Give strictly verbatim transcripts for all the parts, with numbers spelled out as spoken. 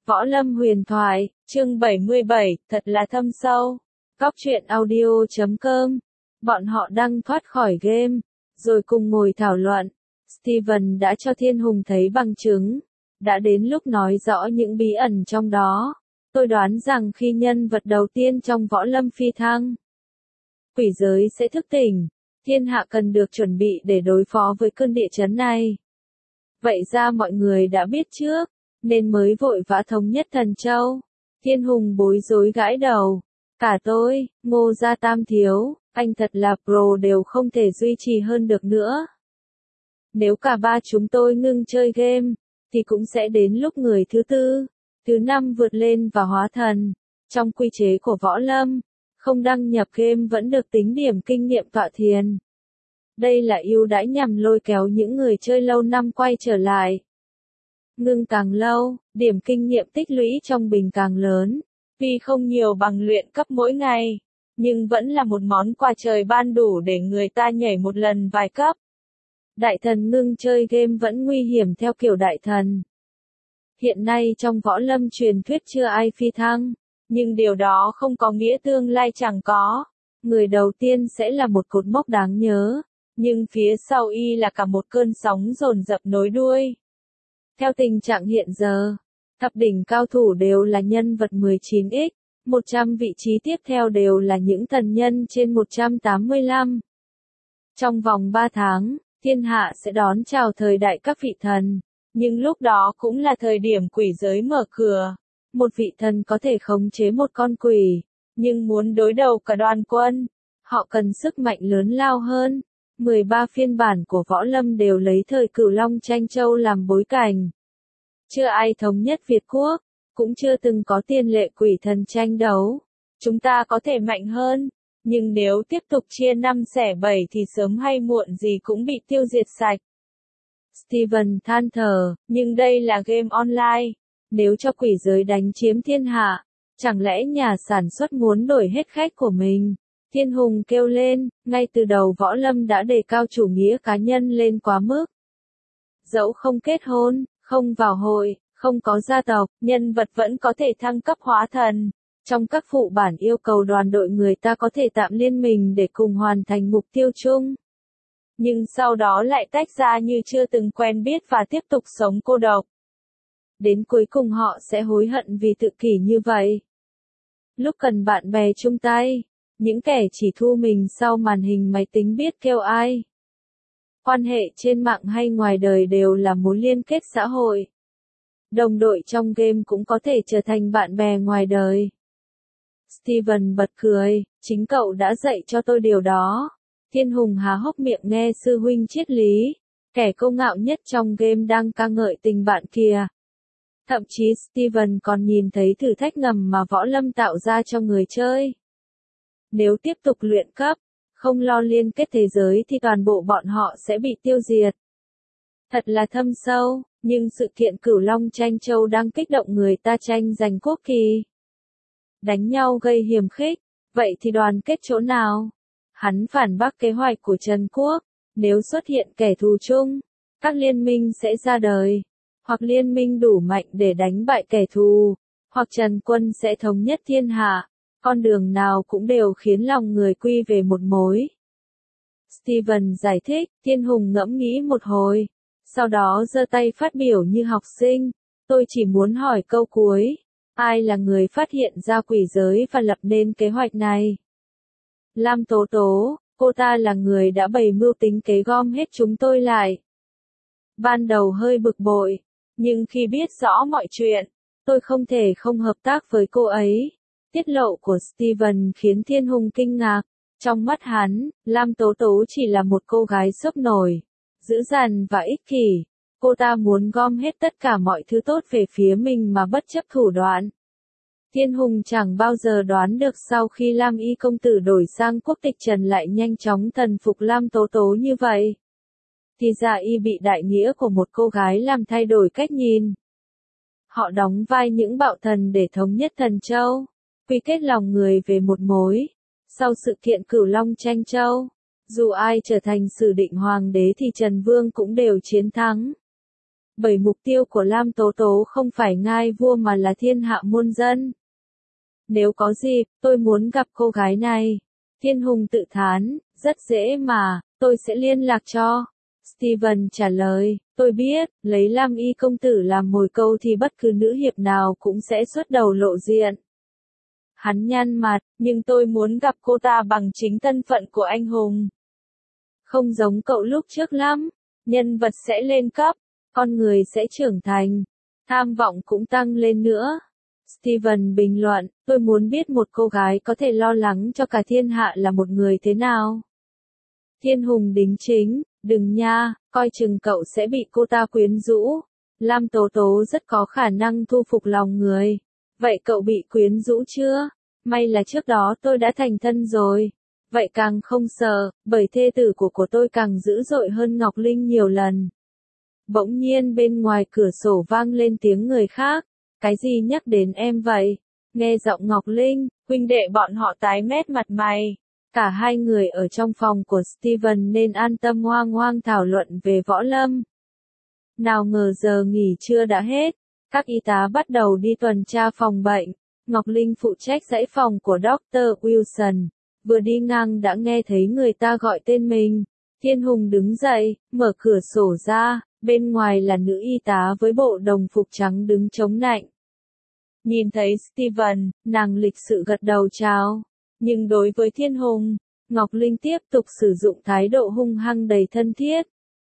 Võ Lâm huyền thoại, chương bảy mươi bảy, thật là thâm sâu. Góc truyện audio chấm com. Bọn họ đang thoát khỏi game, rồi cùng ngồi thảo luận. Steven đã cho Thiên Hùng thấy bằng chứng. Đã đến lúc nói rõ những bí ẩn trong đó. Tôi đoán rằng khi nhân vật đầu tiên trong Võ Lâm phi thăng, quỷ giới sẽ thức tỉnh. Thiên hạ cần được chuẩn bị để đối phó với cơn địa chấn này. Vậy ra mọi người đã biết trước, nên mới vội vã thống nhất Thần Châu. Thiên Hùng bối rối gãi đầu. Cả tôi, Ngô Gia Tam Thiếu, anh thật là pro đều không thể duy trì hơn được nữa. Nếu cả ba chúng tôi ngưng chơi game, thì cũng sẽ đến lúc người thứ tư, thứ năm vượt lên và hóa thần. Trong quy chế của Võ Lâm, không đăng nhập game vẫn được tính điểm kinh nghiệm tọa thiền. Đây là ưu đãi nhằm lôi kéo những người chơi lâu năm quay trở lại. Ngưng càng lâu, điểm kinh nghiệm tích lũy trong bình càng lớn. Tuy không nhiều bằng luyện cấp mỗi ngày, nhưng vẫn là một món quà trời ban đủ để người ta nhảy một lần vài cấp. Đại thần ngưng chơi game vẫn nguy hiểm theo kiểu đại thần. Hiện nay trong Võ Lâm truyền thuyết chưa ai phi thăng, nhưng điều đó không có nghĩa tương lai chẳng có. Người đầu tiên sẽ là một cột mốc đáng nhớ, nhưng phía sau y là cả một cơn sóng dồn dập nối đuôi. Theo tình trạng hiện giờ, thập đỉnh cao thủ đều là nhân vật mười chín x, một trăm vị trí tiếp theo đều là những thần nhân trên một trăm tám mươi lăm. Trong vòng ba tháng, thiên hạ sẽ đón chào thời đại các vị thần, nhưng lúc đó cũng là thời điểm quỷ giới mở cửa. Một vị thần có thể khống chế một con quỷ, nhưng muốn đối đầu cả đoàn quân, họ cần sức mạnh lớn lao hơn. mười ba phiên bản của Võ Lâm đều lấy thời Cửu Long tranh châu làm bối cảnh. Chưa ai thống nhất Việt Quốc, cũng chưa từng có tiền lệ quỷ thần tranh đấu. Chúng ta có thể mạnh hơn, nhưng nếu tiếp tục chia năm xẻ bảy thì sớm hay muộn gì cũng bị tiêu diệt sạch. Steven than thở, nhưng đây là game online. Nếu cho quỷ giới đánh chiếm thiên hạ, chẳng lẽ nhà sản xuất muốn đổi hết khách của mình? Thiên Hùng kêu lên, ngay từ đầu Võ Lâm đã đề cao chủ nghĩa cá nhân lên quá mức. Dẫu không kết hôn, không vào hội, không có gia tộc, nhân vật vẫn có thể thăng cấp hóa thần. Trong các phụ bản yêu cầu đoàn đội người ta có thể tạm liên mình để cùng hoàn thành mục tiêu chung. Nhưng sau đó lại tách ra như chưa từng quen biết và tiếp tục sống cô độc. Đến cuối cùng họ sẽ hối hận vì tự kỷ như vậy. Lúc cần bạn bè chung tay, những kẻ chỉ thu mình sau màn hình máy tính biết kêu ai. Quan hệ trên mạng hay ngoài đời đều là mối liên kết xã hội. Đồng đội trong game cũng có thể trở thành bạn bè ngoài đời. Steven bật cười, chính cậu đã dạy cho tôi điều đó. Thiên Hùng há hốc miệng nghe sư huynh triết lý. Kẻ câu ngạo nhất trong game đang ca ngợi tình bạn kìa. Thậm chí Steven còn nhìn thấy thử thách ngầm mà Võ Lâm tạo ra cho người chơi. Nếu tiếp tục luyện cấp, không lo liên kết thế giới thì toàn bộ bọn họ sẽ bị tiêu diệt. Thật là thâm sâu, nhưng sự kiện Cửu Long tranh châu đang kích động người ta tranh giành quốc kỳ. Đánh nhau gây hiềm khích, vậy thì đoàn kết chỗ nào? Hắn phản bác kế hoạch của Trần Quốc, nếu xuất hiện kẻ thù chung, các liên minh sẽ ra đời. Hoặc liên minh đủ mạnh để đánh bại kẻ thù, hoặc Trần Quân sẽ thống nhất thiên hạ, con đường nào cũng đều khiến lòng người quy về một mối. Steven giải thích, Thiên Hùng ngẫm nghĩ một hồi, sau đó giơ tay phát biểu như học sinh, tôi chỉ muốn hỏi câu cuối, ai là người phát hiện ra quỷ giới và lập nên kế hoạch này? Lam Tố Tố, cô ta là người đã bày mưu tính kế gom hết chúng tôi lại. Ban đầu hơi bực bội. Nhưng khi biết rõ mọi chuyện, tôi không thể không hợp tác với cô ấy. Tiết lộ của Steven khiến Thiên Hùng kinh ngạc. Trong mắt hắn, Lam Tố Tố chỉ là một cô gái sốc nổi, dữ dằn và ích kỷ. Cô ta muốn gom hết tất cả mọi thứ tốt về phía mình mà bất chấp thủ đoạn. Thiên Hùng chẳng bao giờ đoán được sau khi Lam Y công tử đổi sang quốc tịch Trần lại nhanh chóng thần phục Lam Tố Tố như vậy. Thì ra y bị đại nghĩa của một cô gái làm thay đổi cách nhìn. Họ đóng vai những bạo thần để thống nhất Thần Châu, quy kết lòng người về một mối. Sau sự kiện Cửu Long tranh châu, dù ai trở thành sử định hoàng đế thì Trần Vương cũng đều chiến thắng. Bởi mục tiêu của Lam Tố Tố không phải ngai vua mà là thiên hạ muôn dân. Nếu có dịp, tôi muốn gặp cô gái này. Thiên Hùng tự thán, rất dễ mà, tôi sẽ liên lạc cho. Steven trả lời, tôi biết, lấy Lam Y công tử làm mồi câu thì bất cứ nữ hiệp nào cũng sẽ xuất đầu lộ diện. Hắn nhăn mặt, nhưng tôi muốn gặp cô ta bằng chính thân phận của anh hùng. Không giống cậu lúc trước lắm, nhân vật sẽ lên cấp, con người sẽ trưởng thành, tham vọng cũng tăng lên nữa. Steven bình luận, tôi muốn biết một cô gái có thể lo lắng cho cả thiên hạ là một người thế nào. Thiên Hùng đính chính, đừng nha, coi chừng cậu sẽ bị cô ta quyến rũ. Lam Tố Tố rất có khả năng thu phục lòng người. Vậy cậu bị quyến rũ chưa? May là trước đó tôi đã thành thân rồi. Vậy càng không sợ, bởi thê tử của của tôi càng dữ dội hơn Ngọc Linh nhiều lần. Bỗng nhiên bên ngoài cửa sổ vang lên tiếng người khác. Cái gì nhắc đến em vậy? Nghe giọng Ngọc Linh, huynh đệ bọn họ tái mét mặt mày. Cả hai người ở trong phòng của Steven nên an tâm hoang hoang thảo luận về võ lâm. Nào ngờ giờ nghỉ trưa đã hết, các y tá bắt đầu đi tuần tra phòng bệnh. Ngọc Linh phụ trách dãy phòng của Doctor Wilson. Vừa đi ngang đã nghe thấy người ta gọi tên mình. Thiên Hùng đứng dậy, mở cửa sổ ra, bên ngoài là nữ y tá với bộ đồng phục trắng đứng chống nạnh. Nhìn thấy Steven, nàng lịch sự gật đầu chào. Nhưng đối với Thiên Hùng, Ngọc Linh tiếp tục sử dụng thái độ hung hăng đầy thân thiết.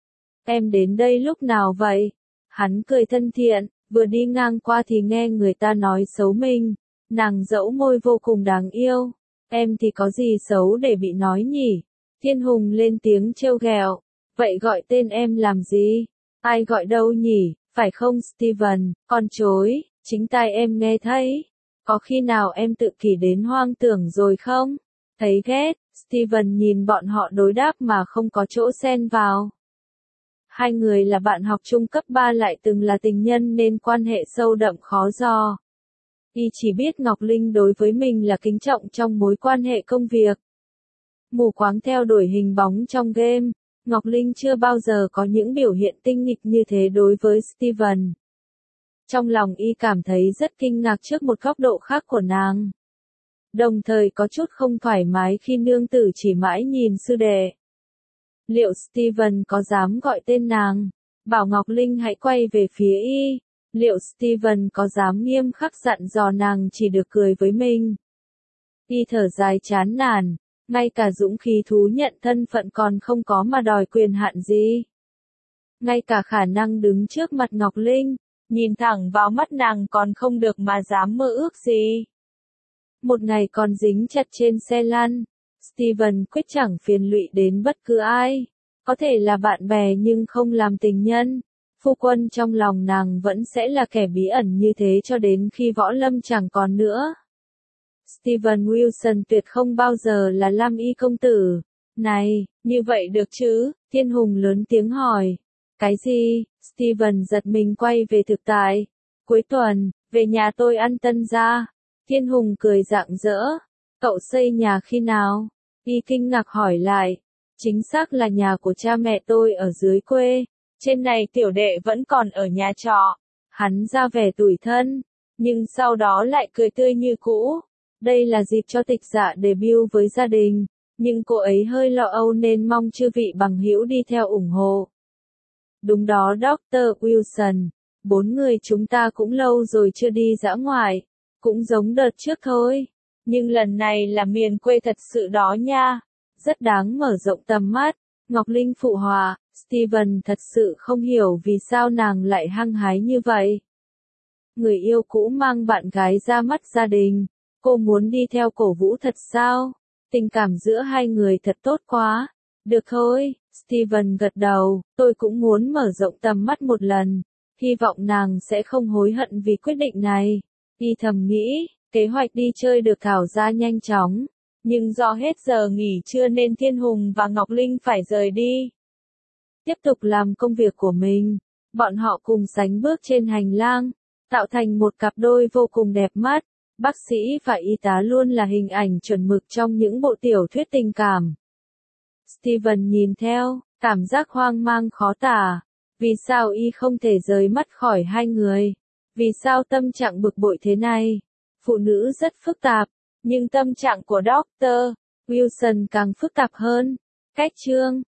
Em đến đây lúc nào vậy? Hắn cười thân thiện, vừa đi ngang qua thì nghe người ta nói xấu mình. Nàng dẫu môi vô cùng đáng yêu. Em thì có gì xấu để bị nói nhỉ? Thiên Hùng lên tiếng trêu ghẹo. Vậy gọi tên em làm gì? Ai gọi đâu nhỉ? Phải không Steven? Con chối, chính tai em nghe thấy. Có khi nào em tự kỷ đến hoang tưởng rồi không? Thấy ghét, Steven nhìn bọn họ đối đáp mà không có chỗ xen vào. Hai người là bạn học trung cấp ba lại từng là tình nhân nên quan hệ sâu đậm khó dò. Y chỉ biết Ngọc Linh đối với mình là kính trọng trong mối quan hệ công việc. Mù quáng theo đuổi hình bóng trong game, Ngọc Linh chưa bao giờ có những biểu hiện tinh nghịch như thế đối với Steven. Trong lòng y cảm thấy rất kinh ngạc trước một góc độ khác của nàng. Đồng thời có chút không thoải mái khi nương tử chỉ mãi nhìn sư đệ. Liệu Steven có dám gọi tên nàng, bảo Ngọc Linh hãy quay về phía y? Liệu Steven có dám nghiêm khắc dặn dò nàng chỉ được cười với mình? Y thở dài chán nản, ngay cả dũng khí thú nhận thân phận còn không có mà đòi quyền hạn gì. Ngay cả khả năng đứng trước mặt Ngọc Linh, nhìn thẳng vào mắt nàng còn không được mà dám mơ ước gì. Một ngày còn dính chặt trên xe lăn, Steven quyết chẳng phiền lụy đến bất cứ ai. Có thể là bạn bè nhưng không làm tình nhân. Phu quân trong lòng nàng vẫn sẽ là kẻ bí ẩn như thế cho đến khi võ lâm chẳng còn nữa. Steven Wilson tuyệt không bao giờ là Lam Y công tử. Này, như vậy được chứ? Thiên Hùng lớn tiếng hỏi. Cái gì? Steven giật mình quay về thực tại. Cuối tuần, về nhà tôi ăn tân gia. Thiên Hùng cười rạng rỡ. Cậu xây nhà khi nào? Y kinh ngạc hỏi lại. Chính xác là nhà của cha mẹ tôi ở dưới quê. Trên này tiểu đệ vẫn còn ở nhà trọ. Hắn ra vẻ tủi thân, nhưng sau đó lại cười tươi như cũ. Đây là dịp cho Tịch Dạ debut với gia đình, nhưng cô ấy hơi lo âu nên mong chư vị bằng hữu đi theo ủng hộ. Đúng đó Doctor Wilson, bốn người chúng ta cũng lâu rồi chưa đi dã ngoại, cũng giống đợt trước thôi, nhưng lần này là miền quê thật sự đó nha, rất đáng mở rộng tầm mắt. Ngọc Linh phụ họa, Steven thật sự không hiểu vì sao nàng lại hăng hái như vậy. Người yêu cũ mang bạn gái ra mắt gia đình, cô muốn đi theo cổ vũ thật sao? Tình cảm giữa hai người thật tốt quá. Được thôi, Steven gật đầu, tôi cũng muốn mở rộng tầm mắt một lần. Hy vọng nàng sẽ không hối hận vì quyết định này. Y thầm nghĩ, kế hoạch đi chơi được thảo ra nhanh chóng. Nhưng do hết giờ nghỉ trưa nên Thiên Hùng và Ngọc Linh phải rời đi. Tiếp tục làm công việc của mình, bọn họ cùng sánh bước trên hành lang, tạo thành một cặp đôi vô cùng đẹp mắt. Bác sĩ và y tá luôn là hình ảnh chuẩn mực trong những bộ tiểu thuyết tình cảm. Steven nhìn theo, cảm giác hoang mang khó tả. Vì sao y không thể rời mắt khỏi hai người? Vì sao tâm trạng bực bội thế này? Phụ nữ rất phức tạp, nhưng tâm trạng của Doctor Wilson càng phức tạp hơn. Cách chương